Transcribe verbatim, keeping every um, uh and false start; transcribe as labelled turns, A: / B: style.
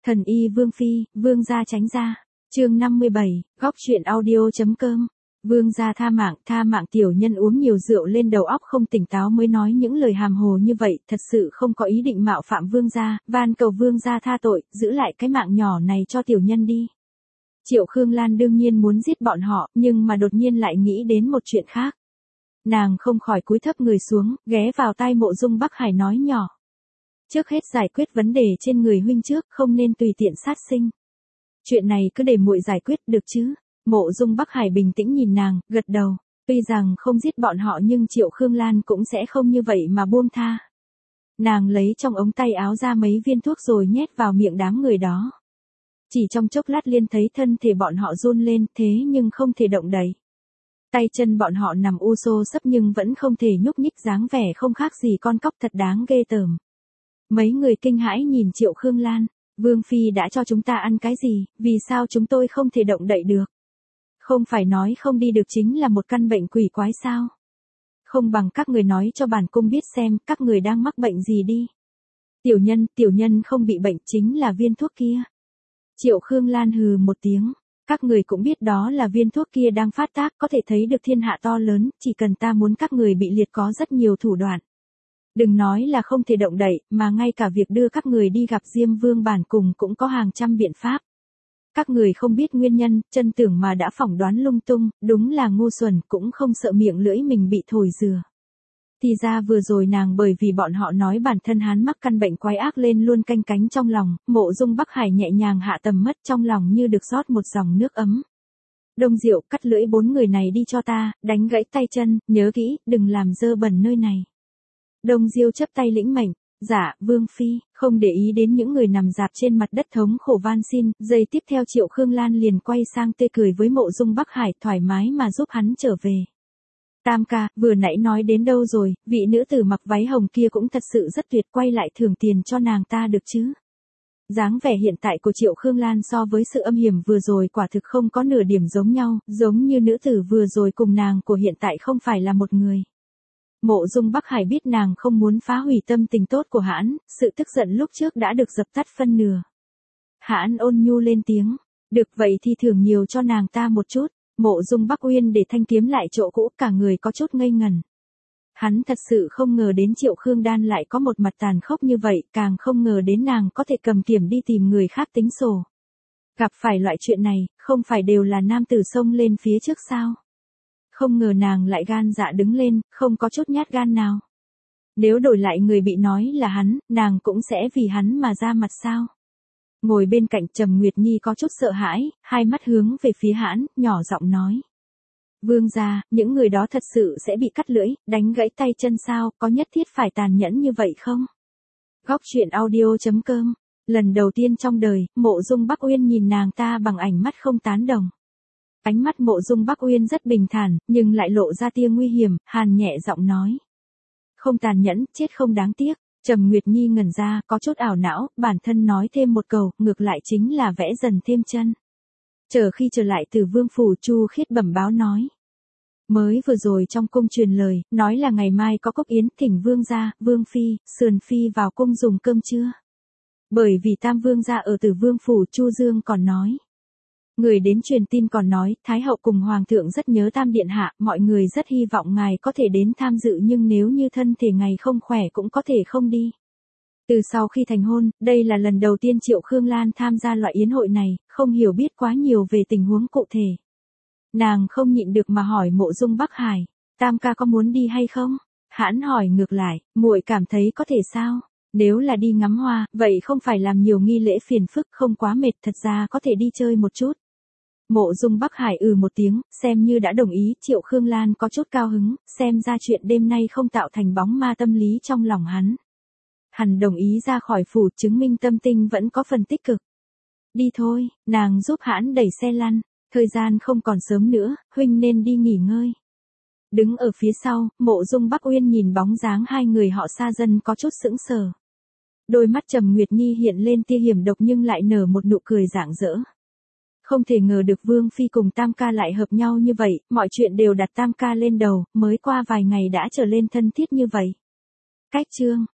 A: Thần y Vương Phi, Vương gia tránh ra. Chương năm mươi bảy, góc truyện audio.com. Vương gia tha mạng, tha mạng tiểu nhân uống nhiều rượu lên đầu óc không tỉnh táo mới nói những lời hàm hồ như vậy, thật sự không có ý định mạo phạm vương gia, van cầu vương gia tha tội, giữ lại cái mạng nhỏ này cho tiểu nhân đi. Triệu Khương Lan đương nhiên muốn giết bọn họ, nhưng mà đột nhiên lại nghĩ đến một chuyện khác. Nàng không khỏi cúi thấp người xuống, ghé vào tai Mộ Dung Bắc Hải nói nhỏ. Trước hết giải quyết vấn đề trên người huynh trước, không nên tùy tiện sát sinh. Chuyện này cứ để muội giải quyết được chứ? Mộ Dung Bắc Hải bình tĩnh nhìn nàng, gật đầu. Tuy rằng không giết bọn họ nhưng Triệu Khương Lan cũng sẽ không như vậy mà buông tha. Nàng lấy trong ống tay áo ra mấy viên thuốc rồi nhét vào miệng đám người đó. Chỉ trong chốc lát liên thấy thân thể bọn họ run lên, thế nhưng không thể động đậy. Tay chân bọn họ nằm u xô sấp nhưng vẫn không thể nhúc nhích, dáng vẻ không khác gì con cóc, thật đáng ghê tởm. Mấy người kinh hãi nhìn Triệu Khương Lan. Vương Phi đã cho chúng ta ăn cái gì, vì sao chúng tôi không thể động đậy được? Không phải nói không đi được chính là một căn bệnh quỷ quái sao? Không bằng các người nói cho bản cung biết xem các người đang mắc bệnh gì đi. Tiểu nhân, tiểu nhân không bị bệnh, chính là viên thuốc kia. Triệu Khương Lan hừ một tiếng. Các người cũng biết đó là viên thuốc kia đang phát tác, có thể thấy được thiên hạ to lớn, chỉ cần ta muốn các người bị liệt có rất nhiều thủ đoạn. Đừng nói là không thể động đậy, mà ngay cả việc đưa các người đi gặp Diêm Vương bản cùng cũng có hàng trăm biện pháp. Các người không biết nguyên nhân, chân tưởng mà đã phỏng đoán lung tung, đúng là ngu xuẩn, cũng không sợ miệng lưỡi mình bị thổi dừa. Thì ra vừa rồi nàng bởi vì bọn họ nói bản thân hắn mắc căn bệnh quái ác lên luôn canh cánh trong lòng, Mộ Dung Bắc Hải nhẹ nhàng hạ tầm mất, trong lòng như được rót một dòng nước ấm. Đông Diệu, cắt lưỡi bốn người này đi cho ta, đánh gãy tay chân, nhớ kỹ, đừng làm dơ bẩn nơi này. Đông Diêu chấp tay lĩnh mệnh. Dạ, Vương Phi, không để ý đến những người nằm dạp trên mặt đất thống khổ van xin, giây tiếp theo Triệu Khương Lan liền quay sang tươi cười với Mộ Dung Bắc Hải, thoải mái mà giúp hắn trở về. Tam ca, vừa nãy nói đến đâu rồi, vị nữ tử mặc váy hồng kia cũng thật sự rất tuyệt, quay lại thưởng tiền cho nàng ta được chứ? Dáng vẻ hiện tại của Triệu Khương Lan so với sự âm hiểm vừa rồi quả thực không có nửa điểm giống nhau, giống như nữ tử vừa rồi cùng nàng của hiện tại không phải là một người. Mộ Dung Bắc Hải biết nàng không muốn phá hủy tâm tình tốt của hãn, sự tức giận lúc trước đã được dập tắt phân nửa. Hãn ôn nhu lên tiếng, được vậy thì thưởng nhiều cho nàng ta một chút. Mộ Dung Bắc Uyên để thanh kiếm lại chỗ cũ, cả người có chút ngây ngẩn. Hắn thật sự không ngờ đến Triệu Khương Đan lại có một mặt tàn khốc như vậy, càng không ngờ đến nàng có thể cầm kiếm đi tìm người khác tính sổ. Gặp phải loại chuyện này, không phải đều là nam tử xông lên phía trước sao? Không ngờ nàng lại gan dạ đứng lên, không có chút nhát gan nào. Nếu đổi lại người bị nói là hắn, nàng cũng sẽ vì hắn mà ra mặt sao? Ngồi bên cạnh Trầm Nguyệt Nhi có chút sợ hãi, hai mắt hướng về phía hãn, nhỏ giọng nói. Vương gia, những người đó thật sự sẽ bị cắt lưỡi, đánh gãy tay chân sao, có nhất thiết phải tàn nhẫn như vậy không? Góc truyện audio.com. Lần đầu tiên trong đời, Mộ Dung Bắc Uyên nhìn nàng ta bằng ánh mắt không tán đồng. Ánh mắt Mộ Dung Bắc Uyên rất bình thản, nhưng lại lộ ra tia nguy hiểm, hàn nhẹ giọng nói. Không tàn nhẫn, chết không đáng tiếc. Trầm Nguyệt Nhi ngẩn ra, có chút ảo não, bản thân nói thêm một câu, ngược lại chính là vẽ dần thêm chân. Chờ khi trở lại từ vương phủ, Chu Khiết bẩm báo nói. Mới vừa rồi trong cung truyền lời, nói là ngày mai có cốc yến, thỉnh vương gia, vương phi, sườn phi vào cung dùng cơm trưa. Bởi vì tam vương gia ở từ vương phủ, Chu Dương còn nói. Người đến truyền tin còn nói, Thái hậu cùng Hoàng thượng rất nhớ Tam điện hạ, mọi người rất hy vọng ngài có thể đến tham dự nhưng nếu như thân thể ngài không khỏe cũng có thể không đi. Từ sau khi thành hôn, đây là lần đầu tiên Triệu Khương Lan tham gia loại yến hội này, không hiểu biết quá nhiều về tình huống cụ thể. Nàng không nhịn được mà hỏi Mộ Dung Bắc Hải, Tam ca có muốn đi hay không? Hãn hỏi ngược lại, muội cảm thấy có thể sao? Nếu là đi ngắm hoa, vậy không phải làm nhiều nghi lễ phiền phức, không quá mệt, thật ra có thể đi chơi một chút. Mộ Dung Bắc Hải ừ một tiếng, xem như đã đồng ý, Triệu Khương Lan có chút cao hứng, xem ra chuyện đêm nay không tạo thành bóng ma tâm lý trong lòng hắn. Hắn đồng ý ra khỏi phủ, chứng minh tâm tình vẫn có phần tích cực. Đi thôi, nàng giúp hãn đẩy xe lăn, thời gian không còn sớm nữa, huynh nên đi nghỉ ngơi. Đứng ở phía sau, Mộ Dung Bắc Uyên nhìn bóng dáng hai người họ xa dần có chút sững sờ. Đôi mắt Trầm Nguyệt Nhi hiện lên tia hiểm độc nhưng lại nở một nụ cười rạng rỡ. Không thể ngờ được Vương Phi cùng Tam ca lại hợp nhau như vậy, mọi chuyện đều đặt Tam ca lên đầu, mới qua vài ngày đã trở lên thân thiết như vậy. Cách chương